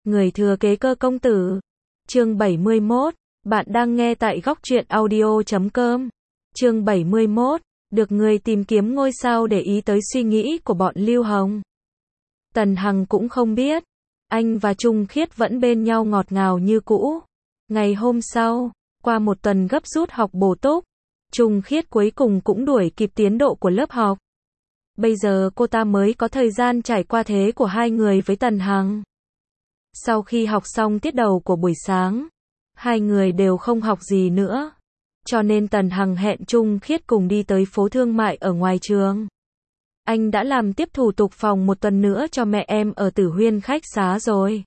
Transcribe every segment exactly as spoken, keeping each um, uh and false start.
Người thừa kế Cơ công tử. Chương bảy mươi mốt. Bạn đang nghe tại góc truyện audio chấm com. Chương bảy mươi mốt. Được người tìm kiếm ngôi sao để ý tới suy nghĩ của bọn Lưu Hồng. Tần Hằng cũng không biết. Anh và Trung Khiết vẫn bên nhau ngọt ngào như cũ. Ngày hôm sau, qua một tuần gấp rút học bổ túc, Trung Khiết cuối cùng cũng đuổi kịp tiến độ của lớp học. Bây giờ cô ta mới có thời gian trải qua thế của hai người với Tần Hằng. Sau khi học xong tiết đầu của buổi sáng, hai người đều không học gì nữa. Cho nên Tần Hằng hẹn Trung Khiết cùng đi tới phố thương mại ở ngoài trường. Anh đã làm tiếp thủ tục phòng một tuần nữa cho mẹ em ở Tử Huyên khách xá rồi.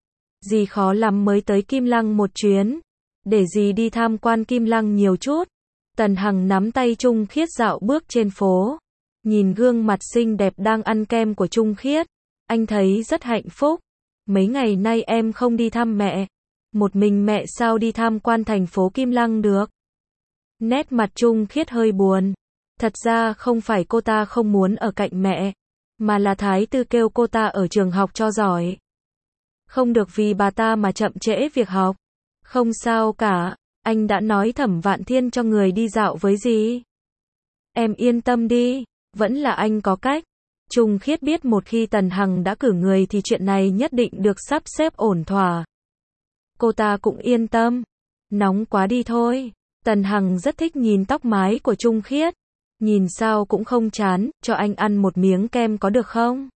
Dì khó lắm mới tới Kim Lăng một chuyến. Để dì đi tham quan Kim Lăng nhiều chút. Tần Hằng nắm tay Trung Khiết dạo bước trên phố. Nhìn gương mặt xinh đẹp đang ăn kem của Trung Khiết. Anh thấy rất hạnh phúc. Mấy ngày nay em không đi thăm mẹ. Một mình mẹ sao đi tham quan thành phố Kim Lăng được. Nét mặt Trung Khiết hơi buồn. Thật ra không phải cô ta không muốn ở cạnh mẹ. Mà là Thái Tư kêu cô ta ở trường học cho giỏi. Không được vì bà ta mà chậm trễ việc học. Không sao cả. Anh đã nói Thẩm Vạn Thiên cho người đi dạo với dì. Em yên tâm đi. Vẫn là anh có cách. Trung Khiết biết một khi Tần Hằng đã cử người thì chuyện này nhất định được sắp xếp ổn thỏa. Cô ta cũng yên tâm. Nóng quá đi thôi. Tần Hằng rất thích nhìn tóc mái của Trung Khiết. Nhìn sao cũng không chán, cho anh ăn một miếng kem có được không?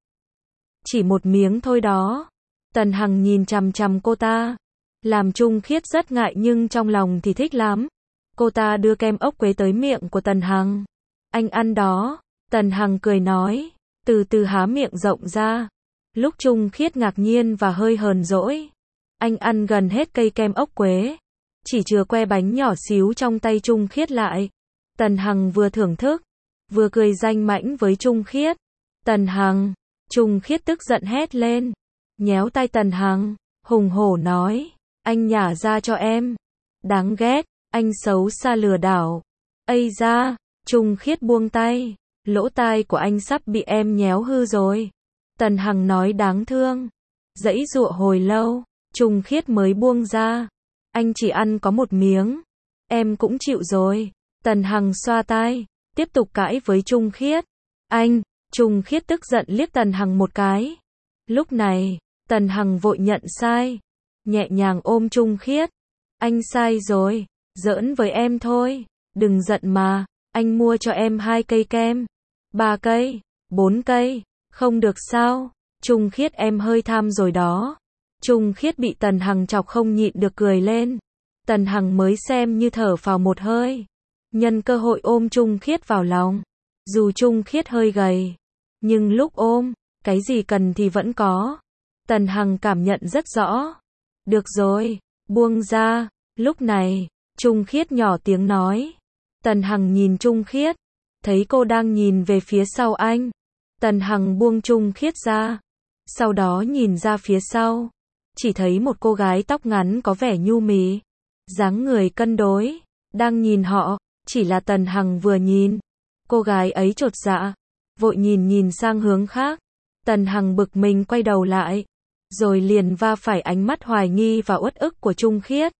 Chỉ một miếng thôi đó. Tần Hằng nhìn chằm chằm cô ta. Làm Trung Khiết rất ngại nhưng trong lòng thì thích lắm. Cô ta đưa kem ốc quế tới miệng của Tần Hằng. Anh ăn đó. Tần Hằng cười nói. Từ từ há miệng rộng ra. Lúc Trung Khiết ngạc nhiên và hơi hờn dỗi. Anh ăn gần hết cây kem ốc quế. Chỉ chừa que bánh nhỏ xíu trong tay Trung Khiết lại. Tần Hằng vừa thưởng thức, vừa cười danh mãnh với Trung Khiết. Tần Hằng, Trung Khiết tức giận hét lên. Nhéo tay Tần Hằng, hùng hổ nói. Anh nhả ra cho em. Đáng ghét, anh xấu xa lừa đảo. Ây da, Trung Khiết buông tay. Lỗ tai của anh sắp bị em nhéo hư rồi. Tần Hằng nói đáng thương. Giãy giụa hồi lâu, Trung Khiết mới buông ra. Anh chỉ ăn có một miếng. Em cũng chịu rồi. Tần Hằng xoa tai, tiếp tục cãi với Trung Khiết. Anh, Trung Khiết tức giận liếc Tần Hằng một cái. Lúc này, Tần Hằng vội nhận sai. Nhẹ nhàng ôm Trung Khiết. Anh sai rồi, giỡn với em thôi. Đừng giận mà, anh mua cho em hai cây kem. Ba cây, bốn cây, không được sao? Trung Khiết em hơi tham rồi đó. Trung Khiết bị Tần Hằng chọc không nhịn được cười lên. Tần Hằng mới xem như thở phào một hơi. Nhân cơ hội ôm Trung Khiết vào lòng. Dù Trung Khiết hơi gầy, nhưng lúc ôm, cái gì cần thì vẫn có. Tần Hằng cảm nhận rất rõ. Được rồi, buông ra. Lúc này, Trung Khiết nhỏ tiếng nói. Tần Hằng nhìn Trung Khiết, thấy cô đang nhìn về phía sau anh. Tần Hằng buông Trung Khiết ra. Sau đó nhìn ra phía sau. Chỉ thấy một cô gái tóc ngắn có vẻ nhu mì, dáng người cân đối, đang nhìn họ. Chỉ là Tần Hằng vừa nhìn, cô gái ấy chột dạ, vội nhìn nhìn sang hướng khác. Tần Hằng bực mình quay đầu lại, rồi liền va phải ánh mắt hoài nghi và uất ức của Trung Khiết.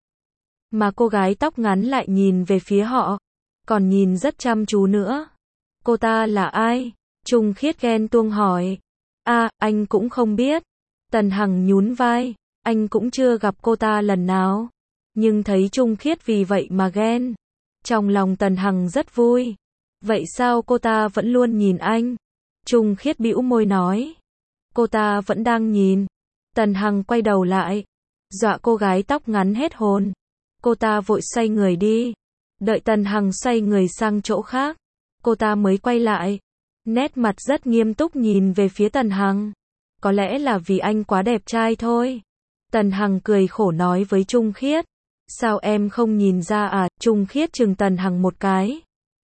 Mà cô gái tóc ngắn lại nhìn về phía họ, còn nhìn rất chăm chú nữa. Cô ta là ai? Trung Khiết ghen tuông hỏi. A, à, anh cũng không biết. Tần Hằng nhún vai, anh cũng chưa gặp cô ta lần nào. Nhưng thấy Trung Khiết vì vậy mà ghen. Trong lòng Tần Hằng rất vui. Vậy sao cô ta vẫn luôn nhìn anh? Trung Khiết bĩu môi nói. Cô ta vẫn đang nhìn. Tần Hằng quay đầu lại. Dọa cô gái tóc ngắn hết hồn. Cô ta vội xoay người đi. Đợi Tần Hằng xoay người sang chỗ khác, cô ta mới quay lại. Nét mặt rất nghiêm túc nhìn về phía Tần Hằng. Có lẽ là vì anh quá đẹp trai thôi. Tần Hằng cười khổ nói với Trung Khiết. Sao em không nhìn ra à? Trung Khiết chừng Tần Hằng một cái.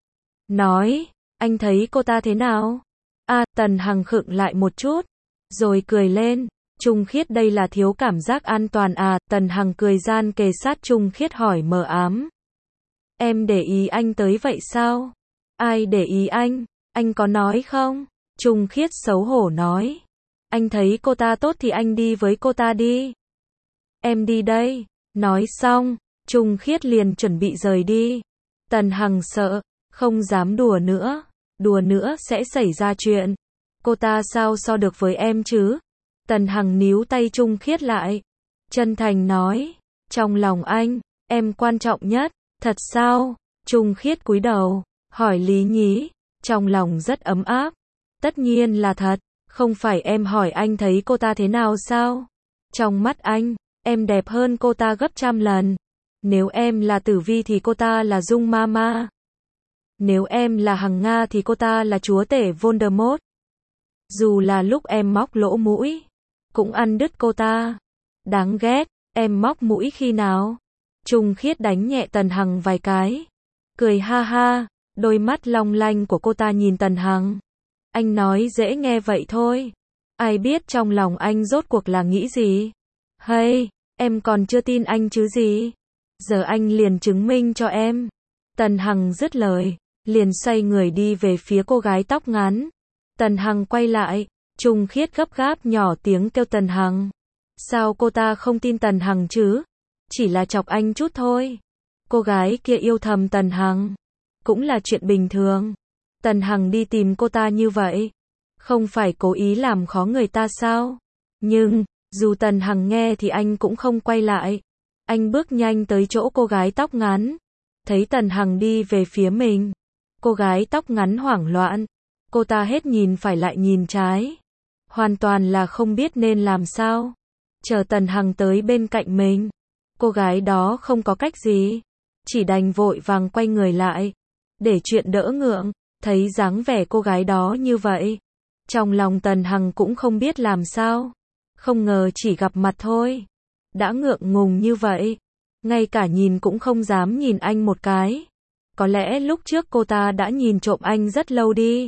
Nói, anh thấy cô ta thế nào? À, Tần Hằng khựng lại một chút, rồi cười lên. Trung Khiết đây là thiếu cảm giác an toàn à? Tần Hằng cười gian kề sát Trung Khiết hỏi mờ ám. Em để ý anh tới vậy sao? Ai để ý anh? Anh có nói không? Trung Khiết xấu hổ nói. Anh thấy cô ta tốt thì anh đi với cô ta đi. em đi đây. Nói xong, Trung Khiết liền chuẩn bị rời đi. Tần Hằng sợ, không dám đùa nữa. Đùa nữa sẽ xảy ra chuyện. Cô ta sao so được với em chứ? Tần Hằng níu tay Trung Khiết lại. Chân thành nói, trong lòng anh, em quan trọng nhất. Thật sao? Trung Khiết cúi đầu, hỏi lý nhí, trong lòng rất ấm áp. Tất nhiên là thật, không phải em hỏi anh thấy cô ta thế nào sao? Trong mắt anh, em đẹp hơn cô ta gấp trăm lần. Nếu em là Tử Vi thì cô ta là Dung Mama. Nếu em là Hằng Nga thì cô ta là chúa tể Voldemort. Dù là lúc em móc lỗ mũi, cũng ăn đứt cô ta. Đáng ghét, em móc mũi khi nào? Trung Khiết đánh nhẹ Tần Hằng vài cái. Cười ha ha, đôi mắt long lanh của cô ta nhìn Tần Hằng. Anh nói dễ nghe vậy thôi. Ai biết trong lòng anh rốt cuộc là nghĩ gì? Hay, em còn chưa tin anh chứ gì? Giờ anh liền chứng minh cho em. Tần Hằng dứt lời, liền xoay người đi về phía cô gái tóc ngắn. Tần Hằng quay lại, Trung Khiết gấp gáp nhỏ tiếng kêu Tần Hằng. Sao cô ta không tin Tần Hằng chứ? Chỉ là chọc anh chút thôi. Cô gái kia yêu thầm Tần Hằng, cũng là chuyện bình thường. Tần Hằng đi tìm cô ta như vậy, không phải cố ý làm khó người ta sao? Nhưng, dù Tần Hằng nghe thì anh cũng không quay lại. Anh bước nhanh tới chỗ cô gái tóc ngắn. Thấy Tần Hằng đi về phía mình. Cô gái tóc ngắn hoảng loạn. Cô ta hết nhìn phải lại nhìn trái. Hoàn toàn là không biết nên làm sao. Chờ Tần Hằng tới bên cạnh mình. Cô gái đó không có cách gì. Chỉ đành vội vàng quay người lại. Để chuyện đỡ ngượng. Thấy dáng vẻ cô gái đó như vậy. Trong lòng Tần Hằng cũng không biết làm sao. Không ngờ chỉ gặp mặt thôi. Đã ngượng ngùng như vậy. Ngay cả nhìn cũng không dám nhìn anh một cái. Có lẽ lúc trước cô ta đã nhìn trộm anh rất lâu đi.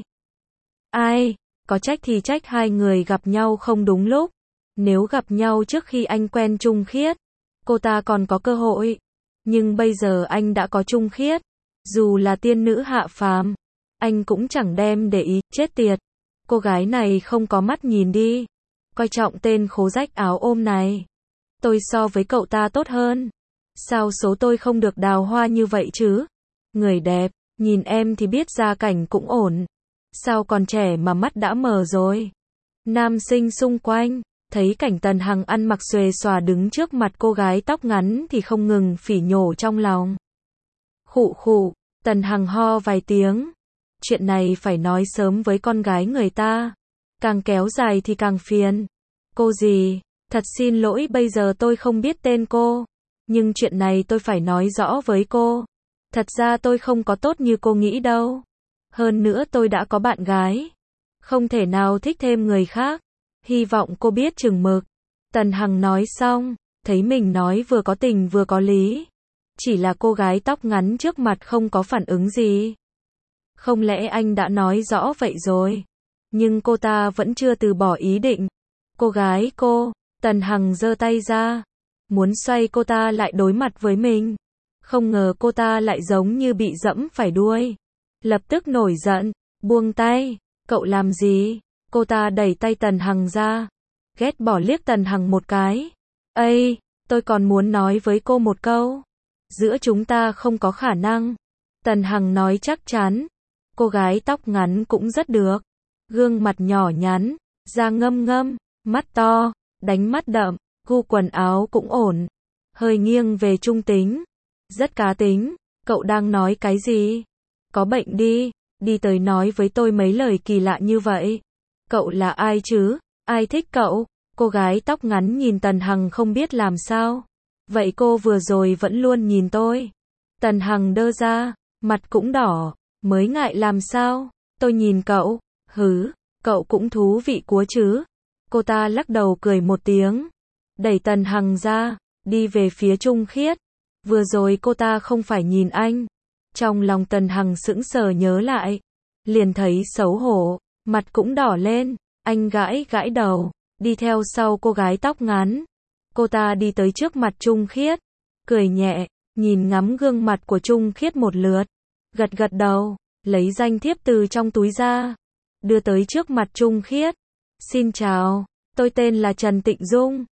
Ai, có trách thì trách hai người gặp nhau không đúng lúc. Nếu gặp nhau trước khi anh quen Trung Khiết, cô ta còn có cơ hội. Nhưng bây giờ anh đã có Trung Khiết. Dù là tiên nữ hạ phàm, anh cũng chẳng đem để ý, chết tiệt. Cô gái này không có mắt nhìn đi. Coi trọng tên khố rách áo ôm này. Tôi so với cậu ta tốt hơn. Sao số tôi không được đào hoa như vậy chứ? Người đẹp, nhìn em thì biết gia cảnh cũng ổn. Sao còn trẻ mà mắt đã mờ rồi? Nam sinh xung quanh, thấy cảnh Tần Hằng ăn mặc xuề xòa đứng trước mặt cô gái tóc ngắn thì không ngừng phỉ nhổ trong lòng. Khụ khụ, Tần Hằng ho vài tiếng. Chuyện này phải nói sớm với con gái người ta. Càng kéo dài thì càng phiền. Cô gì? Thật xin lỗi bây giờ tôi không biết tên cô. Nhưng chuyện này tôi phải nói rõ với cô. Thật ra tôi không có tốt như cô nghĩ đâu. Hơn nữa tôi đã có bạn gái. Không thể nào thích thêm người khác. Hy vọng cô biết chừng mực. Tần Hằng nói xong, thấy mình nói vừa có tình vừa có lý. Chỉ là cô gái tóc ngắn trước mặt không có phản ứng gì. Không lẽ anh đã nói rõ vậy rồi? Nhưng cô ta vẫn chưa từ bỏ ý định. Cô gái cô, Tần Hằng giơ tay ra. Muốn xoay cô ta lại đối mặt với mình. Không ngờ cô ta lại giống như bị dẫm phải đuôi. Lập tức nổi giận, buông tay. Cậu làm gì? Cô ta đẩy tay Tần Hằng ra. Ghét bỏ liếc Tần Hằng một cái. Ây, tôi còn muốn nói với cô một câu. Giữa chúng ta không có khả năng. Tần Hằng nói chắc chắn. Cô gái tóc ngắn cũng rất được. Gương mặt nhỏ nhắn, da ngâm ngâm, mắt to, đánh mắt đậm, gu quần áo cũng ổn. Hơi nghiêng về trung tính. Rất cá tính. Cậu đang nói cái gì? Có bệnh đi. Đi tới nói với tôi mấy lời kỳ lạ như vậy. Cậu là ai chứ? Ai thích cậu? Cô gái tóc ngắn nhìn Tần Hằng không biết làm sao. Vậy cô vừa rồi vẫn luôn nhìn tôi. Tần Hằng đơ ra, mặt cũng đỏ. Mới ngại làm sao? Tôi nhìn cậu. Hứ, cậu cũng thú vị quá chứ. Cô ta lắc đầu cười một tiếng. Đẩy Tần Hằng ra, đi về phía Trung Khiết. Vừa rồi cô ta không phải nhìn anh. Trong lòng Tần Hằng sững sờ nhớ lại. Liền thấy xấu hổ, mặt cũng đỏ lên. Anh gãi gãi đầu, đi theo sau cô gái tóc ngắn. Cô ta đi tới trước mặt Trung Khiết. Cười nhẹ, nhìn ngắm gương mặt của Trung Khiết một lượt. Gật gật đầu, lấy danh thiếp từ trong túi ra. Đưa tới trước mặt Trung Khiết. Xin chào, tôi tên là Trần Tịnh Dung.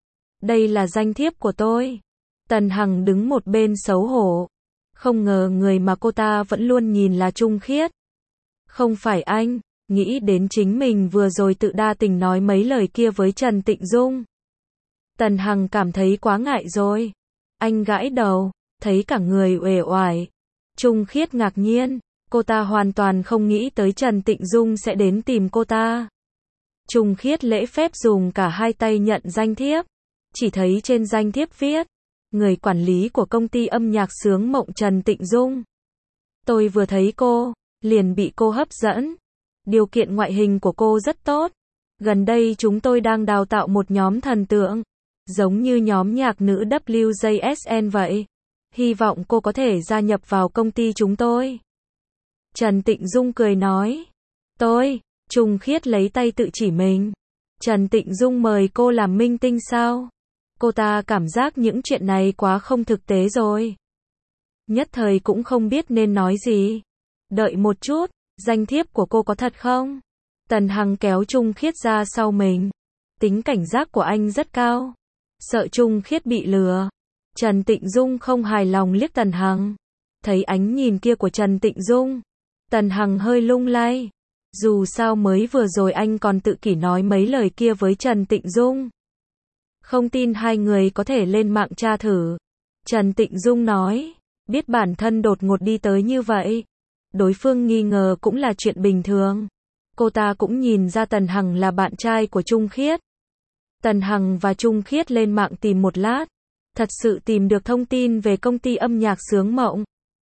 Đây là danh thiếp của tôi. Tần Hằng đứng một bên xấu hổ. Không ngờ người mà cô ta vẫn luôn nhìn là Trung Khiết. Không phải anh, nghĩ đến chính mình vừa rồi tự đa tình nói mấy lời kia với Trần Tịnh Dung. Tần Hằng cảm thấy quá ngại rồi. Anh gãi đầu, thấy cả người uể oải. Trung Khiết ngạc nhiên, cô ta hoàn toàn không nghĩ tới Trần Tịnh Dung sẽ đến tìm cô ta. Trung Khiết lễ phép dùng cả hai tay nhận danh thiếp. Chỉ thấy trên danh thiếp viết, người quản lý của công ty âm nhạc Sướng Mộng Trần Tịnh Dung. Tôi vừa thấy cô, liền bị cô hấp dẫn. Điều kiện ngoại hình của cô rất tốt. Gần đây chúng tôi đang đào tạo một nhóm thần tượng, giống như nhóm nhạc nữ W J S N vậy. Hy vọng cô có thể gia nhập vào công ty chúng tôi. Trần Tịnh Dung cười nói. Tôi, Trung Khiết lấy tay tự chỉ mình. Trần Tịnh Dung mời cô làm minh tinh sao? Cô ta cảm giác những chuyện này quá không thực tế rồi. Nhất thời cũng không biết nên nói gì. Đợi một chút, danh thiếp của cô có thật không? Tần Hằng kéo Trung Khiết ra sau mình. Tính cảnh giác của anh rất cao. Sợ Trung Khiết bị lừa. Trần Tịnh Dung không hài lòng liếc Tần Hằng. Thấy ánh nhìn kia của Trần Tịnh Dung, Tần Hằng hơi lung lay. Dù sao mới vừa rồi anh còn tự kỷ nói mấy lời kia với Trần Tịnh Dung. Không tin hai người có thể lên mạng tra thử. Trần Tịnh Dung nói, biết bản thân đột ngột đi tới như vậy. Đối phương nghi ngờ cũng là chuyện bình thường. Cô ta cũng nhìn ra Tần Hằng là bạn trai của Trung Khiết. Tần Hằng và Trung Khiết lên mạng tìm một lát. Thật sự tìm được thông tin về công ty âm nhạc Sướng Mộng.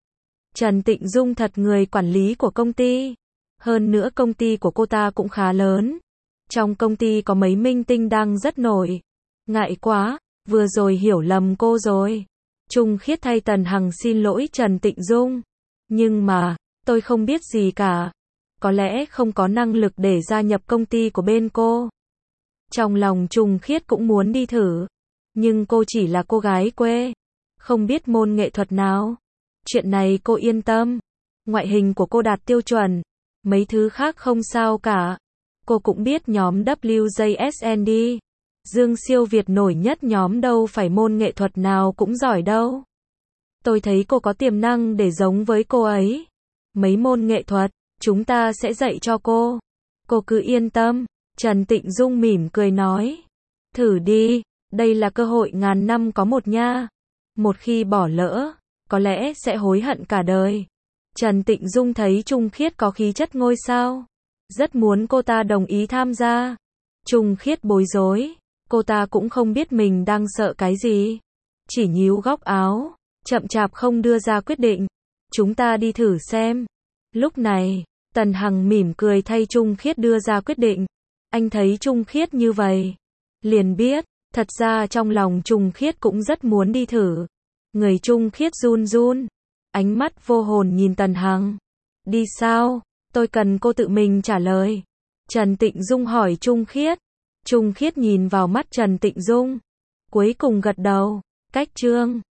Trần Tịnh Dung thật người quản lý của công ty. Hơn nữa công ty của cô ta cũng khá lớn. Trong công ty có mấy minh tinh đang rất nổi. Ngại quá, vừa rồi hiểu lầm cô rồi. Trung Khiết thay Tần Hằng xin lỗi Trần Tịnh Dung. Nhưng mà, tôi không biết gì cả. Có lẽ không có năng lực để gia nhập công ty của bên cô. Trong lòng Trung Khiết cũng muốn đi thử. Nhưng cô chỉ là cô gái quê. Không biết môn nghệ thuật nào. Chuyện này cô yên tâm. Ngoại hình của cô đạt tiêu chuẩn. Mấy thứ khác không sao cả. Cô cũng biết nhóm W J S N đi. Dương Siêu Việt nổi nhất nhóm đâu phải môn nghệ thuật nào cũng giỏi đâu. Tôi thấy cô có tiềm năng để giống với cô ấy. Mấy môn nghệ thuật, chúng ta sẽ dạy cho cô. Cô cứ yên tâm. Trần Tịnh Dung mỉm cười nói. Thử đi, đây là cơ hội ngàn năm có một nha. Một khi bỏ lỡ, có lẽ sẽ hối hận cả đời. Trần Tịnh Dung thấy Trung Khiết có khí chất ngôi sao. Rất muốn cô ta đồng ý tham gia. Trung Khiết bối rối. Cô ta cũng không biết mình đang sợ cái gì. Chỉ nhíu góc áo. Chậm chạp không đưa ra quyết định. Chúng ta đi thử xem. Lúc này, Tần Hằng mỉm cười thay Trung Khiết đưa ra quyết định. Anh thấy Trung Khiết như vậy. Liền biết, thật ra trong lòng Trung Khiết cũng rất muốn đi thử. Người Trung Khiết run run. Ánh mắt vô hồn nhìn Tần Hằng. Đi sao? Tôi cần cô tự mình trả lời. Trần Tịnh Dung hỏi Trung Khiết. Trung Khiết nhìn vào mắt Trần Tịnh Dung. Cuối cùng gật đầu. Cách chương